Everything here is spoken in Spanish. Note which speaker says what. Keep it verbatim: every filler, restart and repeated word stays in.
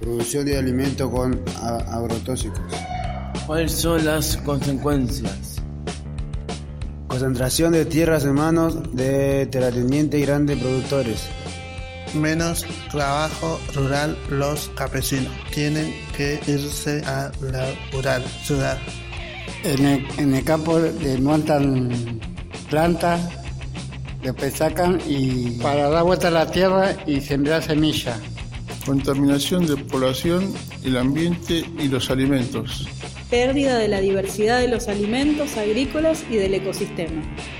Speaker 1: Producción de alimentos con a- agrotóxicos.
Speaker 2: ¿Cuáles son las consecuencias?
Speaker 1: Concentración de tierras en manos de terratenientes y grandes productores.
Speaker 3: Menos trabajo rural, los campesinos tienen que irse a la rural ciudad.
Speaker 4: En el, en el campo le montan plantas, después sacan y para dar vuelta a la tierra y sembrar semilla.
Speaker 5: Contaminación de población, el ambiente y los alimentos.
Speaker 6: Pérdida de la diversidad de los alimentos agrícolas y del ecosistema.